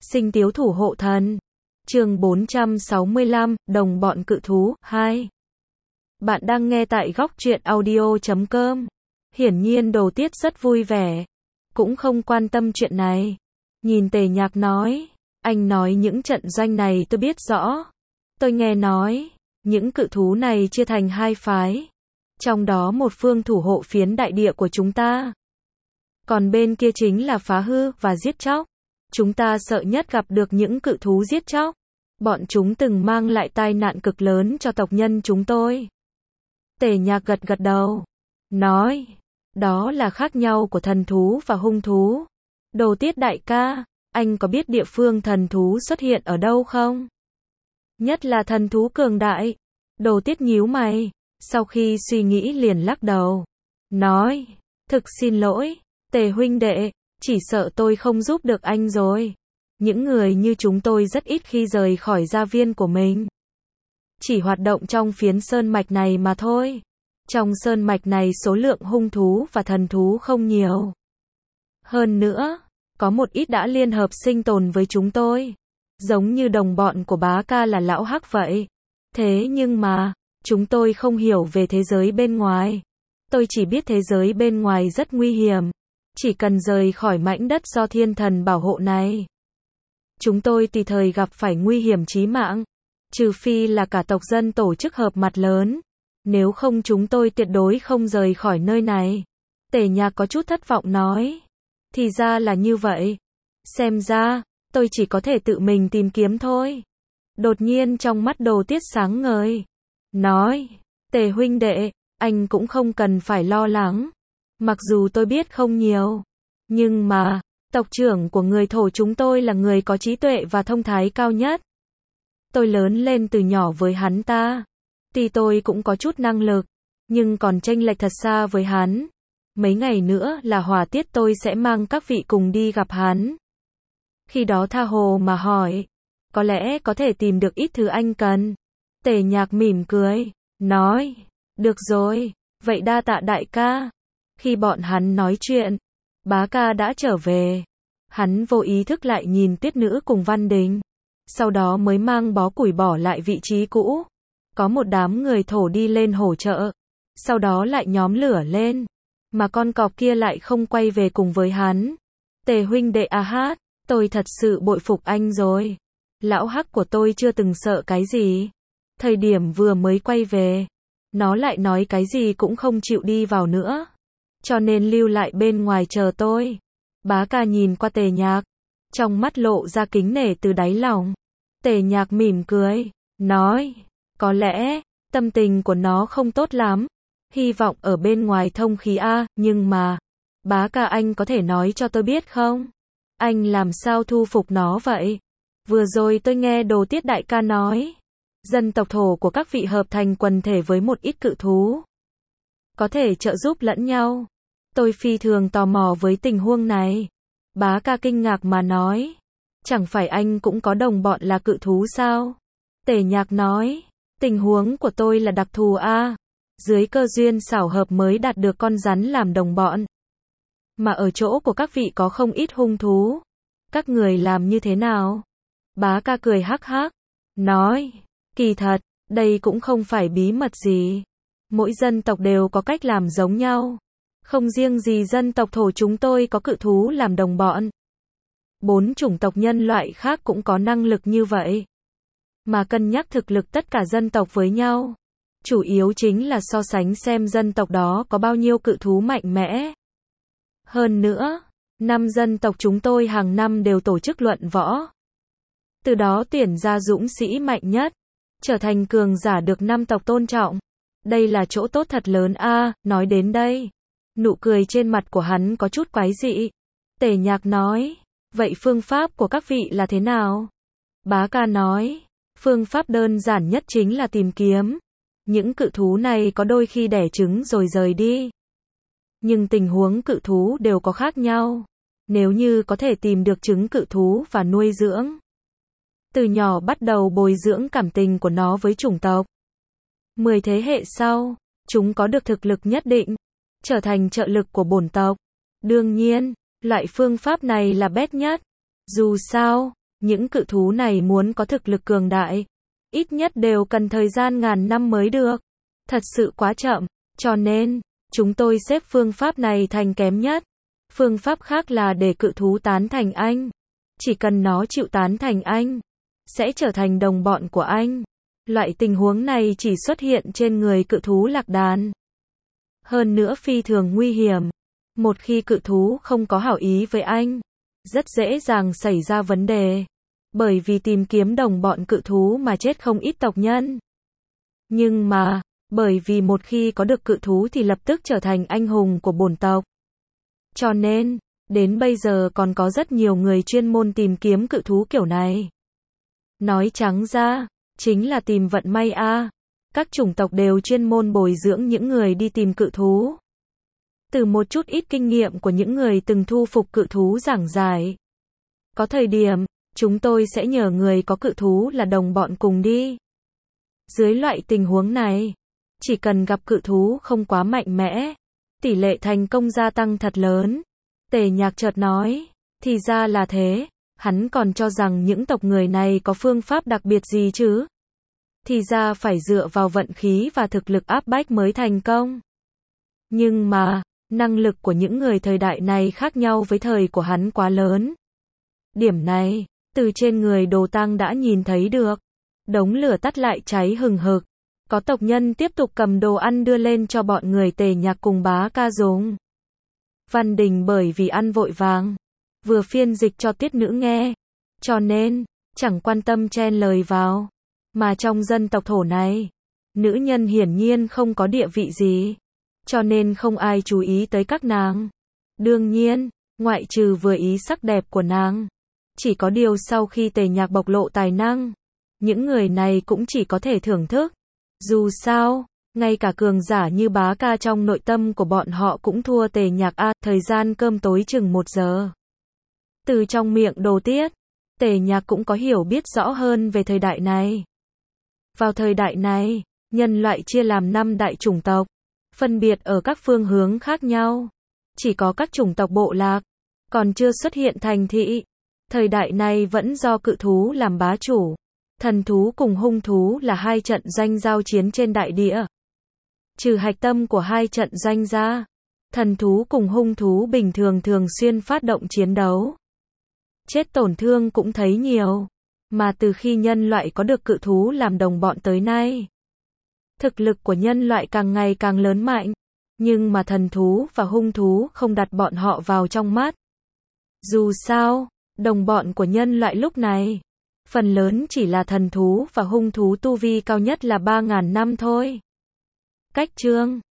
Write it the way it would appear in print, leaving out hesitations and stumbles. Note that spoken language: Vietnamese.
Sinh tiếu thủ hộ thần. Chương 465, đồng bọn cự thú, 2. Bạn đang nghe tại góc truyện audio.com. Hiển nhiên Đồ Tiết rất vui vẻ, cũng không quan tâm chuyện này. Nhìn Tề Nhạc nói, anh nói những trận doanh này tôi biết rõ. Tôi nghe nói, những cự thú này chia thành hai phái. Trong đó một phương thủ hộ phiến đại địa của chúng ta. Còn bên kia chính là phá hư và giết chóc. Chúng ta sợ nhất gặp được những cự thú giết chóc. Bọn chúng từng mang lại tai nạn cực lớn cho tộc nhân chúng tôi. Tề Nhạc gật gật đầu, nói, đó là khác nhau của thần thú và hung thú. Đồ Tiết đại ca, anh có biết địa phương thần thú xuất hiện ở đâu không? Nhất là thần thú cường đại. Đồ Tiết nhíu mày, sau khi suy nghĩ liền lắc đầu, nói, thực xin lỗi, Tề huynh đệ, chỉ sợ tôi không giúp được anh rồi. Những người như chúng tôi rất ít khi rời khỏi gia viên của mình. Chỉ hoạt động trong phiến sơn mạch này mà thôi. Trong sơn mạch này số lượng hung thú và thần thú không nhiều. Hơn nữa, có một ít đã liên hợp sinh tồn với chúng tôi. Giống như đồng bọn của bá ca là lão Hắc vậy. Thế nhưng mà, chúng tôi không hiểu về thế giới bên ngoài. Tôi chỉ biết thế giới bên ngoài rất nguy hiểm. Chỉ cần rời khỏi mảnh đất do thiên thần bảo hộ này, chúng tôi tùy thời gặp phải nguy hiểm chí mạng. Trừ phi là cả tộc dân tổ chức họp mặt lớn. Nếu không chúng tôi tuyệt đối không rời khỏi nơi này. Tề Nhạc có chút thất vọng nói. Thì ra là như vậy. Xem ra, tôi chỉ có thể tự mình tìm kiếm thôi. Đột nhiên trong mắt Đồ Tiết sáng ngời. Nói, Tề huynh đệ, anh cũng không cần phải lo lắng. Mặc dù tôi biết không nhiều. Nhưng mà, tộc trưởng của người Thổ chúng tôi là người có trí tuệ và thông thái cao nhất. Tôi lớn lên từ nhỏ với hắn ta. Tuy tôi cũng có chút năng lực, nhưng còn chênh lệch thật xa với hắn. Mấy ngày nữa là hỏa tiết tôi sẽ mang các vị cùng đi gặp hắn. Khi đó tha hồ mà hỏi, có lẽ có thể tìm được ít thứ anh cần. Tề Nhạc mỉm cười, nói, được rồi, vậy đa tạ đại ca. Khi bọn hắn nói chuyện, bá ca đã trở về. Hắn vô ý thức lại nhìn Tuyết Nữ cùng Văn Đình. Sau đó mới mang bó củi bỏ lại vị trí cũ. Có một đám người Thổ đi lên hỗ trợ. Sau đó lại nhóm lửa lên. Mà con cọp kia lại không quay về cùng với hắn. Tề huynh đệ a hát, tôi thật sự bội phục anh rồi. Lão Hắc của tôi chưa từng sợ cái gì. Thời điểm vừa mới quay về, nó lại nói cái gì cũng không chịu đi vào nữa. Cho nên lưu lại bên ngoài chờ tôi. Bá ca nhìn qua Tề Nhạc, trong mắt lộ ra kính nể từ đáy lòng. Tề Nhạc mỉm cười, nói, có lẽ, tâm tình của nó không tốt lắm. Hy vọng ở bên ngoài thông khí a, nhưng mà, bá ca anh có thể nói cho tôi biết không? Anh làm sao thu phục nó vậy? Vừa rồi tôi nghe Đồ Tiết đại ca nói, dân tộc Thổ của các vị hợp thành quần thể với một ít cự thú. Có thể trợ giúp lẫn nhau. Tôi phi thường tò mò với tình huống này. Bá ca kinh ngạc mà nói, chẳng phải anh cũng có đồng bọn là cự thú sao? Tề Nhạc nói, tình huống của tôi là đặc thù a. Dưới cơ duyên xảo hợp mới đạt được con rắn làm đồng bọn. Mà ở chỗ của các vị có không ít hung thú. Các người làm như thế nào? Bá ca cười hắc hắc, nói, kỳ thật, đây cũng không phải bí mật gì. Mỗi dân tộc đều có cách làm giống nhau. Không riêng gì dân tộc Thổ chúng tôi có cự thú làm đồng bọn. 4 chủng tộc nhân loại khác cũng có năng lực như vậy. Mà cân nhắc thực lực tất cả dân tộc với nhau. Chủ yếu chính là so sánh xem dân tộc đó có bao nhiêu cự thú mạnh mẽ. Hơn nữa, 5 dân tộc chúng tôi hàng năm đều tổ chức luận võ. Từ đó tuyển ra dũng sĩ mạnh nhất, trở thành cường giả được 5 tộc tôn trọng. Đây là chỗ tốt thật lớn a. Nói đến đây, nụ cười trên mặt của hắn có chút quái dị. Tề Nhạc nói, vậy phương pháp của các vị là thế nào? Bá ca nói, phương pháp đơn giản nhất chính là tìm kiếm. Những cự thú này có đôi khi đẻ trứng rồi rời đi. Nhưng tình huống cự thú đều có khác nhau. Nếu như có thể tìm được trứng cự thú và nuôi dưỡng, từ nhỏ bắt đầu bồi dưỡng cảm tình của nó với chủng tộc. 10 thế hệ sau, chúng có được thực lực nhất định, trở thành trợ lực của bổn tộc. Đương nhiên, loại phương pháp này là best nhất. Dù sao, Những cự thú này muốn có thực lực cường đại, ít nhất đều cần thời gian ngàn năm mới được. Thật sự quá chậm, cho nên, chúng tôi xếp phương pháp này thành kém nhất. Phương pháp khác là để cự thú tán thành anh. Chỉ cần nó chịu tán thành anh, sẽ trở thành đồng bọn của anh. Loại tình huống này chỉ xuất hiện trên người cự thú lạc đàn. Hơn nữa phi thường nguy hiểm. Một khi cự thú không có hảo ý với anh, rất dễ dàng xảy ra vấn đề. Bởi vì tìm kiếm đồng bọn cự thú mà chết không ít tộc nhân. Nhưng mà, bởi vì một khi có được cự thú thì lập tức trở thành anh hùng của bổn tộc. Cho nên, đến bây giờ còn có rất nhiều người chuyên môn tìm kiếm cự thú kiểu này. Nói trắng ra, chính là tìm vận may a. Các chủng tộc đều chuyên môn bồi dưỡng những người đi tìm cự thú. Từ một chút ít kinh nghiệm của những người từng thu phục cự thú giảng giải. Có thời điểm, chúng tôi sẽ nhờ người có cự thú là đồng bọn cùng đi. Dưới loại tình huống này, chỉ cần gặp cự thú không quá mạnh mẽ, tỷ lệ thành công gia tăng thật lớn. Tề Nhạc chợt nói, thì ra là thế, hắn còn cho rằng những tộc người này có phương pháp đặc biệt gì chứ. Thì ra phải dựa vào vận khí và thực lực áp bách mới thành công. Nhưng mà, năng lực của những người thời đại này khác nhau với thời của hắn quá lớn. Điểm này, từ trên người Đồ Tăng đã nhìn thấy được. Đống lửa tắt lại cháy hừng hực. Có tộc nhân tiếp tục cầm đồ ăn đưa lên cho bọn người Tề Nhạc cùng Bá Ca dùng. Văn Đình bởi vì ăn vội vàng, vừa phiên dịch cho Tiết Nữ nghe, cho nên, chẳng quan tâm chen lời vào. Mà trong dân tộc Thổ này, nữ nhân hiển nhiên không có địa vị gì, cho nên không ai chú ý tới các nàng. Đương nhiên, ngoại trừ vừa ý sắc đẹp của nàng. Chỉ có điều sau khi Tề Nhạc bộc lộ tài năng, những người này cũng chỉ có thể thưởng thức. Dù sao, ngay cả cường giả như Bá Ca trong nội tâm của bọn họ cũng thua Tề Nhạc a. Thời gian cơm tối chừng 1 giờ. Từ trong miệng Đồ Tiết, Tề Nhạc cũng có hiểu biết rõ hơn về thời đại này. Vào thời đại này, nhân loại chia làm 5 đại chủng tộc, phân biệt ở các phương hướng khác nhau. Chỉ có các chủng tộc bộ lạc, còn chưa xuất hiện thành thị. Thời đại này vẫn do cự thú làm bá chủ. Thần thú cùng hung thú là 2 trận doanh giao chiến trên đại địa. Trừ hạch tâm của 2 trận doanh ra, thần thú cùng hung thú bình thường thường xuyên phát động chiến đấu. Chết tổn thương cũng thấy nhiều. Mà từ khi nhân loại có được cự thú làm đồng bọn tới nay, thực lực của nhân loại càng ngày càng lớn mạnh. Nhưng mà thần thú và hung thú không đặt bọn họ vào trong mắt. Dù sao, đồng bọn của nhân loại lúc này, phần lớn chỉ là thần thú và hung thú tu vi cao nhất là 3.000 năm thôi. Cách chương